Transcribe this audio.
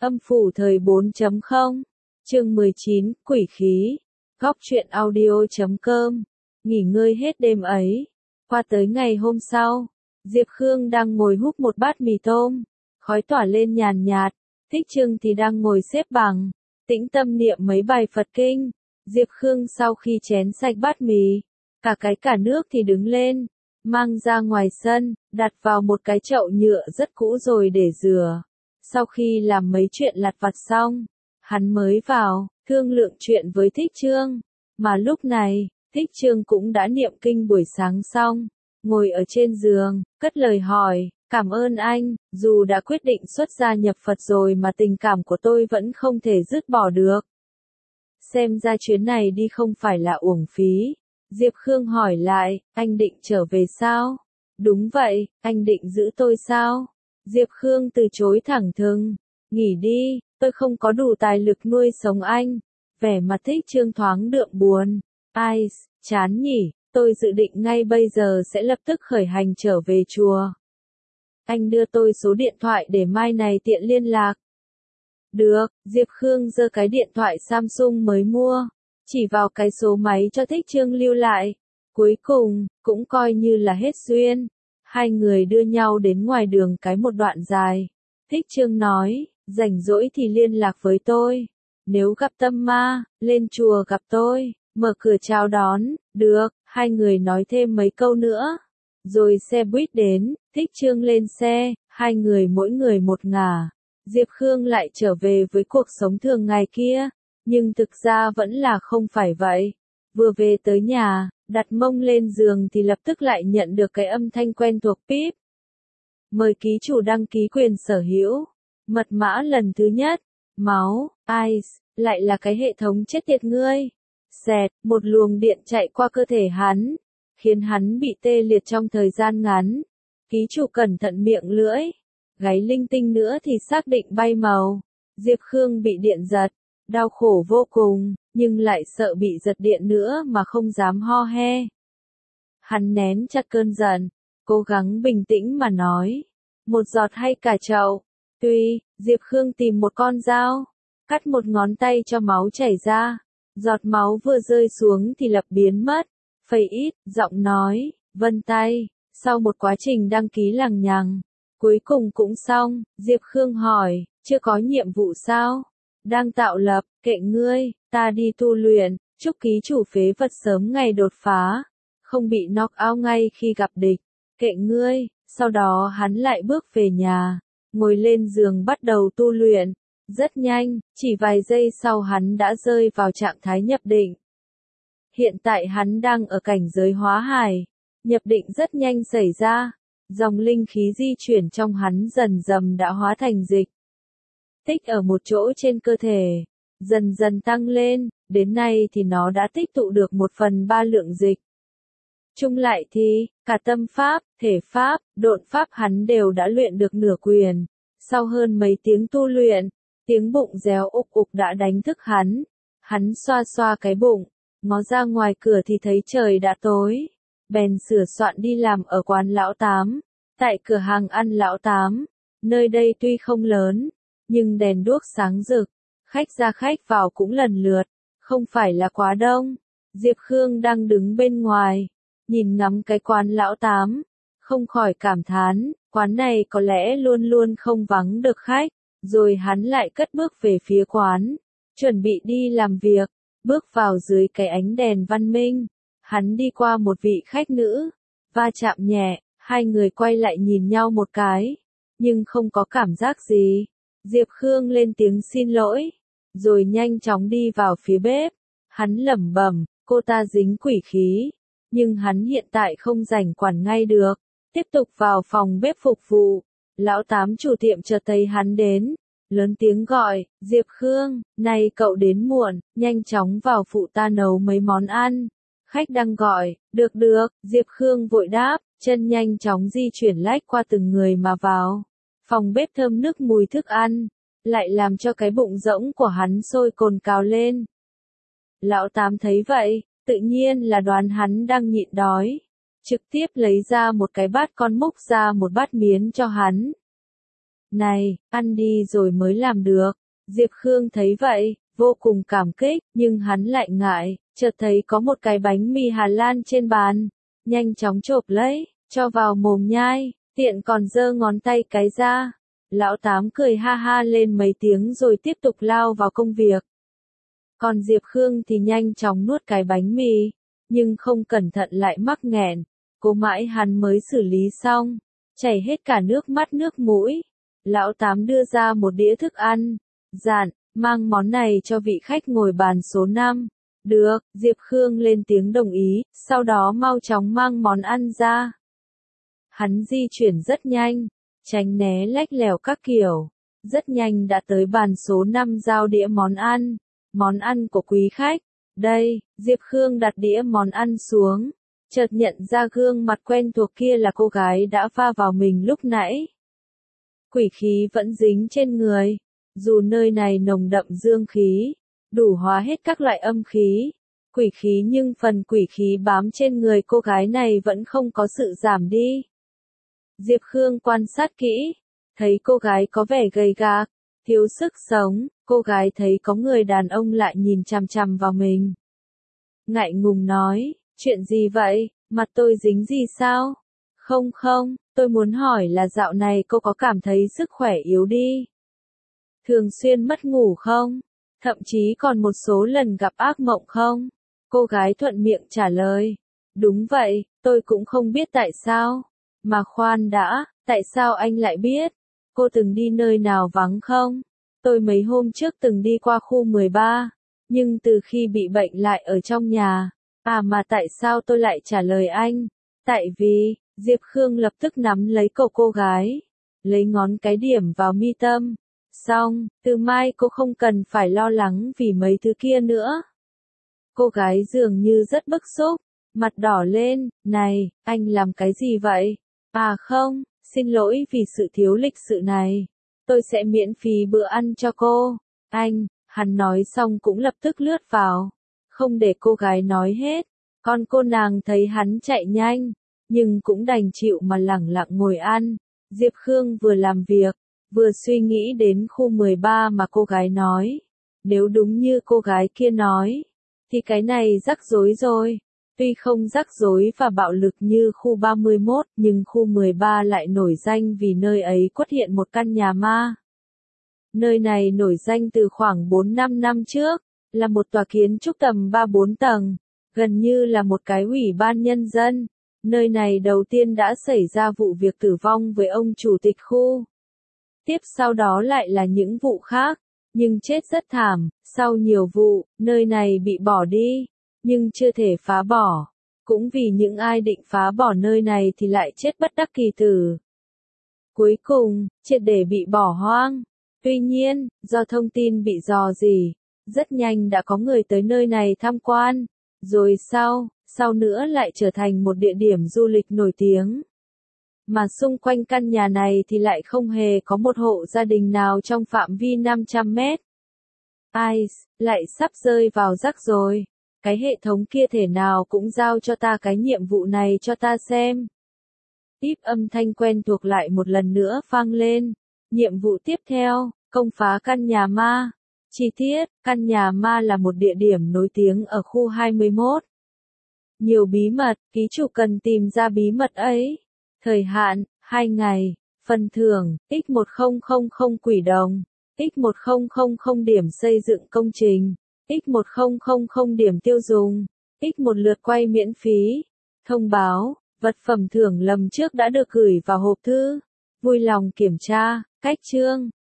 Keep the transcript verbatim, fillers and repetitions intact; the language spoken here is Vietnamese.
Âm phủ thời bốn chấm không. Chương mười chín, Quỷ khí. Góc truyện audio chấm com. Nghỉ ngơi hết đêm ấy. Qua tới ngày hôm sau, Diệp Khương đang ngồi húp một bát mì tôm. Khói tỏa lên nhàn nhạt. Thích Trương thì đang ngồi xếp bằng, tĩnh tâm niệm mấy bài Phật kinh. Diệp Khương sau khi chén sạch bát mì, cả cái cả nước thì đứng lên, mang ra ngoài sân, đặt vào một cái chậu nhựa rất cũ rồi để rửa. Sau khi làm mấy chuyện lặt vặt xong, hắn mới vào, thương lượng chuyện với Thích Trương. Mà lúc này, Thích Trương cũng đã niệm kinh buổi sáng xong, ngồi ở trên giường, cất lời hỏi, cảm ơn anh, dù đã quyết định xuất gia nhập Phật rồi mà tình cảm của tôi vẫn không thể dứt bỏ được. Xem ra chuyến này đi không phải là uổng phí. Diệp Khương hỏi lại, anh định trở về sao? Đúng vậy, anh định giữ tôi sao? Diệp Khương từ chối thẳng thừng, nghỉ đi, tôi không có đủ tài lực nuôi sống anh. Vẻ mặt Thích Trương thoáng đượm buồn, ai, chán nhỉ, tôi dự định ngay bây giờ sẽ lập tức khởi hành trở về chùa. Anh đưa tôi số điện thoại để mai này tiện liên lạc. Được, Diệp Khương giơ cái điện thoại Samsung mới mua, chỉ vào cái số máy cho Thích Trương lưu lại. Cuối cùng, cũng coi như là hết duyên. Hai người đưa nhau đến ngoài đường cái một đoạn dài. Thích Trương nói, rảnh rỗi thì liên lạc với tôi. Nếu gặp tâm ma, lên chùa gặp tôi, mở cửa chào đón, được, hai người nói thêm mấy câu nữa. Rồi xe buýt đến, Thích Trương lên xe, hai người mỗi người một ngả. Diệp Khương lại trở về với cuộc sống thường ngày kia, nhưng thực ra vẫn là không phải vậy. Vừa về tới nhà, đặt mông lên giường thì lập tức lại nhận được cái âm thanh quen thuộc píp. Mời ký chủ đăng ký quyền sở hữu. Mật mã lần thứ nhất. Máu, ice, lại là cái hệ thống chết tiệt ngươi. Xẹt, một luồng điện chạy qua cơ thể hắn, khiến hắn bị tê liệt trong thời gian ngắn. Ký chủ cẩn thận miệng lưỡi. Gáy linh tinh nữa thì xác định bay màu. Diệp Khương bị điện giật, đau khổ vô cùng, nhưng lại sợ bị giật điện nữa mà không dám ho he. Hắn nén chặt cơn giận, cố gắng bình tĩnh mà nói, một giọt hay cả chậu. Tuy, Diệp Khương tìm một con dao, cắt một ngón tay cho máu chảy ra. Giọt máu vừa rơi xuống thì lập biến mất. Phẩy ít, giọng nói, vân tay. Sau một quá trình đăng ký lằng nhằng, cuối cùng cũng xong. Diệp Khương hỏi, chưa có nhiệm vụ sao? Đang tạo lập, kệ ngươi, ta đi tu luyện, chúc ký chủ phế vật sớm ngày đột phá, không bị knock out ngay khi gặp địch, kệ ngươi. Sau đó hắn lại bước về nhà, ngồi lên giường bắt đầu tu luyện. Rất nhanh, chỉ vài giây sau hắn đã rơi vào trạng thái nhập định. Hiện tại hắn đang ở cảnh giới hóa hải, nhập định rất nhanh xảy ra, dòng linh khí di chuyển trong hắn dần dần đã hóa thành dịch. Tích ở một chỗ trên cơ thể, dần dần tăng lên, đến nay thì nó đã tích tụ được một phần ba lượng dịch. Chung lại thì, cả tâm pháp, thể pháp, độn pháp hắn đều đã luyện được nửa quyền. Sau hơn mấy tiếng tu luyện, tiếng bụng réo ục ục đã đánh thức hắn. Hắn xoa xoa cái bụng, ngó ra ngoài cửa thì thấy trời đã tối. Bèn sửa soạn đi làm ở quán Lão Tám, tại cửa hàng ăn Lão Tám. Nơi đây tuy không lớn, nhưng đèn đuốc sáng rực, khách ra khách vào cũng lần lượt, không phải là quá đông. Diệp Khương đang đứng bên ngoài, nhìn ngắm cái quán Lão Tám, không khỏi cảm thán, quán này có lẽ luôn luôn không vắng được khách. Rồi hắn lại cất bước về phía quán, chuẩn bị đi làm việc, bước vào dưới cái ánh đèn văn minh. Hắn đi qua một vị khách nữ, va chạm nhẹ, hai người quay lại nhìn nhau một cái, nhưng không có cảm giác gì. Diệp Khương lên tiếng xin lỗi, rồi nhanh chóng đi vào phía bếp. Hắn lẩm bẩm, cô ta dính quỷ khí, nhưng hắn hiện tại không rảnh quản ngay được. Tiếp tục vào phòng bếp phục vụ. Lão Tám chủ tiệm chợt thấy hắn đến, lớn tiếng gọi, Diệp Khương, này cậu đến muộn, nhanh chóng vào phụ ta nấu mấy món ăn. Khách đang gọi, được được, Diệp Khương vội đáp, chân nhanh chóng di chuyển lách qua từng người mà vào. Phòng bếp thơm nức mùi thức ăn, lại làm cho cái bụng rỗng của hắn sôi cồn cào lên. Lão Tám thấy vậy, tự nhiên là đoán hắn đang nhịn đói. Trực tiếp lấy ra một cái bát con múc ra một bát miến cho hắn. Này, ăn đi rồi mới làm được. Diệp Khương thấy vậy, vô cùng cảm kích, nhưng hắn lại ngại, chợt thấy có một cái bánh mì Hà Lan trên bàn, nhanh chóng chộp lấy, cho vào mồm nhai, tiện còn giơ ngón tay cái ra. Lão Tám cười ha ha lên mấy tiếng rồi tiếp tục lao vào công việc. Còn Diệp Khương thì nhanh chóng nuốt cái bánh mì, nhưng không cẩn thận lại mắc nghẹn, cố mãi hắn mới xử lý xong, chảy hết cả nước mắt nước mũi. Lão Tám đưa ra một đĩa thức ăn, dặn, mang món này cho vị khách ngồi bàn số năm. Được, Diệp Khương lên tiếng đồng ý, sau đó mau chóng mang món ăn ra. Hắn di chuyển rất nhanh, tránh né lách lèo các kiểu, rất nhanh đã tới bàn số năm giao đĩa món ăn. Món ăn của quý khách. Đây, Diệp Khương đặt đĩa món ăn xuống, chợt nhận ra gương mặt quen thuộc kia là cô gái đã va vào mình lúc nãy. Quỷ khí vẫn dính trên người, dù nơi này nồng đậm dương khí, đủ hóa hết các loại âm khí, quỷ khí nhưng phần quỷ khí bám trên người cô gái này vẫn không có sự giảm đi. Diệp Khương quan sát kỹ, thấy cô gái có vẻ gầy gạc, thiếu sức sống, cô gái thấy có người đàn ông lại nhìn chằm chằm vào mình. Ngại ngùng nói, chuyện gì vậy, mặt tôi dính gì sao? Không không, tôi muốn hỏi là dạo này cô có cảm thấy sức khỏe yếu đi? Thường xuyên mất ngủ không? Thậm chí còn một số lần gặp ác mộng không? Cô gái thuận miệng trả lời. Đúng vậy, tôi cũng không biết tại sao. Mà khoan đã, tại sao anh lại biết? Cô từng đi nơi nào vắng không? Tôi mấy hôm trước từng đi qua khu mười ba, nhưng từ khi bị bệnh lại ở trong nhà. À mà tại sao tôi lại trả lời anh? Tại vì, Diệp Khương lập tức nắm lấy cổ cô gái, lấy ngón cái điểm vào mi tâm. Xong, từ mai cô không cần phải lo lắng vì mấy thứ kia nữa. Cô gái dường như rất bức xúc, mặt đỏ lên, này, anh làm cái gì vậy? À không, xin lỗi vì sự thiếu lịch sự này. Tôi sẽ miễn phí bữa ăn cho cô. Anh, hắn nói xong cũng lập tức lướt vào. Không để cô gái nói hết. Còn cô nàng thấy hắn chạy nhanh, nhưng cũng đành chịu mà lẳng lặng ngồi ăn. Diệp Khương vừa làm việc, vừa suy nghĩ đến khu mười ba mà cô gái nói. Nếu đúng như cô gái kia nói, thì cái này rắc rối rồi. Tuy không rắc rối và bạo lực như khu ba mươi mốt, nhưng khu mười ba lại nổi danh vì nơi ấy xuất hiện một căn nhà ma. Nơi này nổi danh từ khoảng bốn năm năm trước, là một tòa kiến trúc tầm ba bốn tầng, gần như là một cái ủy ban nhân dân. Nơi này đầu tiên đã xảy ra vụ việc tử vong với ông chủ tịch khu. Tiếp sau đó lại là những vụ khác, nhưng chết rất thảm. Sau nhiều vụ, nơi này bị bỏ đi, nhưng chưa thể phá bỏ. Cũng vì những ai định phá bỏ nơi này thì lại chết bất đắc kỳ tử. Cuối cùng, triệt để bị bỏ hoang. Tuy nhiên, do thông tin bị rò rỉ, rất nhanh đã có người tới nơi này tham quan. Rồi sau, sau nữa lại trở thành một địa điểm du lịch nổi tiếng. Mà xung quanh căn nhà này thì lại không hề có một hộ gia đình nào trong phạm vi năm trăm mét. Ai, lại sắp rơi vào rắc rồi. Cái hệ thống kia thể nào cũng giao cho ta cái nhiệm vụ này cho ta xem. Tiếp âm thanh quen thuộc lại một lần nữa vang lên. Nhiệm vụ tiếp theo, công phá căn nhà ma. Chi tiết, căn nhà ma là một địa điểm nổi tiếng ở khu hai mươi mốt. Nhiều bí mật, ký chủ cần tìm ra bí mật ấy. Thời hạn, hai ngày. Phần thưởng, x một nghìn quỷ đồng. x một nghìn điểm xây dựng công trình. x một nghìn điểm tiêu dùng. x một lượt quay miễn phí. Thông báo, vật phẩm thưởng lần trước đã được gửi vào hộp thư. Vui lòng kiểm tra. Cách chương.